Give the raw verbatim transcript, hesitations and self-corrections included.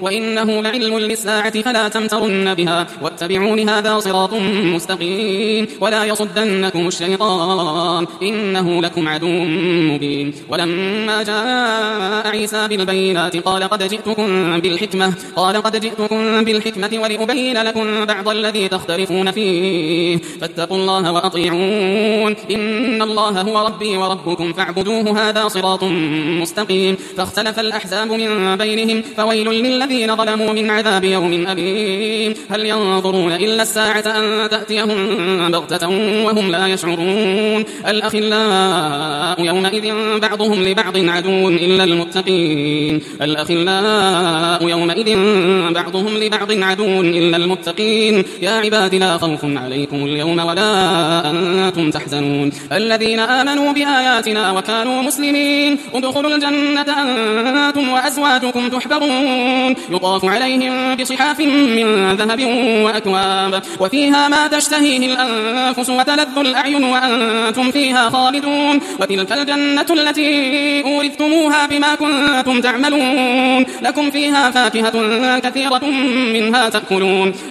وإنه لعلم للساعة فلا تمترن بها واتبعون هذا صراط مستقيم ولا يصدنكم الشيطان إنه لكم عدو مبين. ولما جاء عيسى بالبينات قال قد جئتكم بالحكمة قال قد جئتكم بالحكمة ولأبين لكم بعض الذي تختلفون فيه فاتقوا الله وأطيعون إن الله هو ربي وربكم فاعبدوه هذا صراط مستقيم. فاختلف الأحزاب من بينهم فويل للذين ظلموا من عذاب يوم أليم. هل ينظرون إلا الساعة أن تأتيهم بغتة وهم لا يشعرون. الأخلاء يومئذ بعضهم لبعض عدو إلا المتقين الأخلاء يومئذ بعضهم لبعض عدو إلا المتقين. يا عباد لا خوف عليكم اليوم ولا أنتم تحزنون الذين آمنوا بآياتنا وكانوا مسلمين ادخلوا الجنة أنتم وأزواجكم تحبرون يطاف عليهم بصحاف من ذهب وأكواب وفيها ما تشتهيه الأنفس وتلذ الأعين وأنتم فيها خالدون وتلك الجنة التي أورثتموها بما كنتم تعملون لكم فيها فاكهة كثيرة منها تأكلون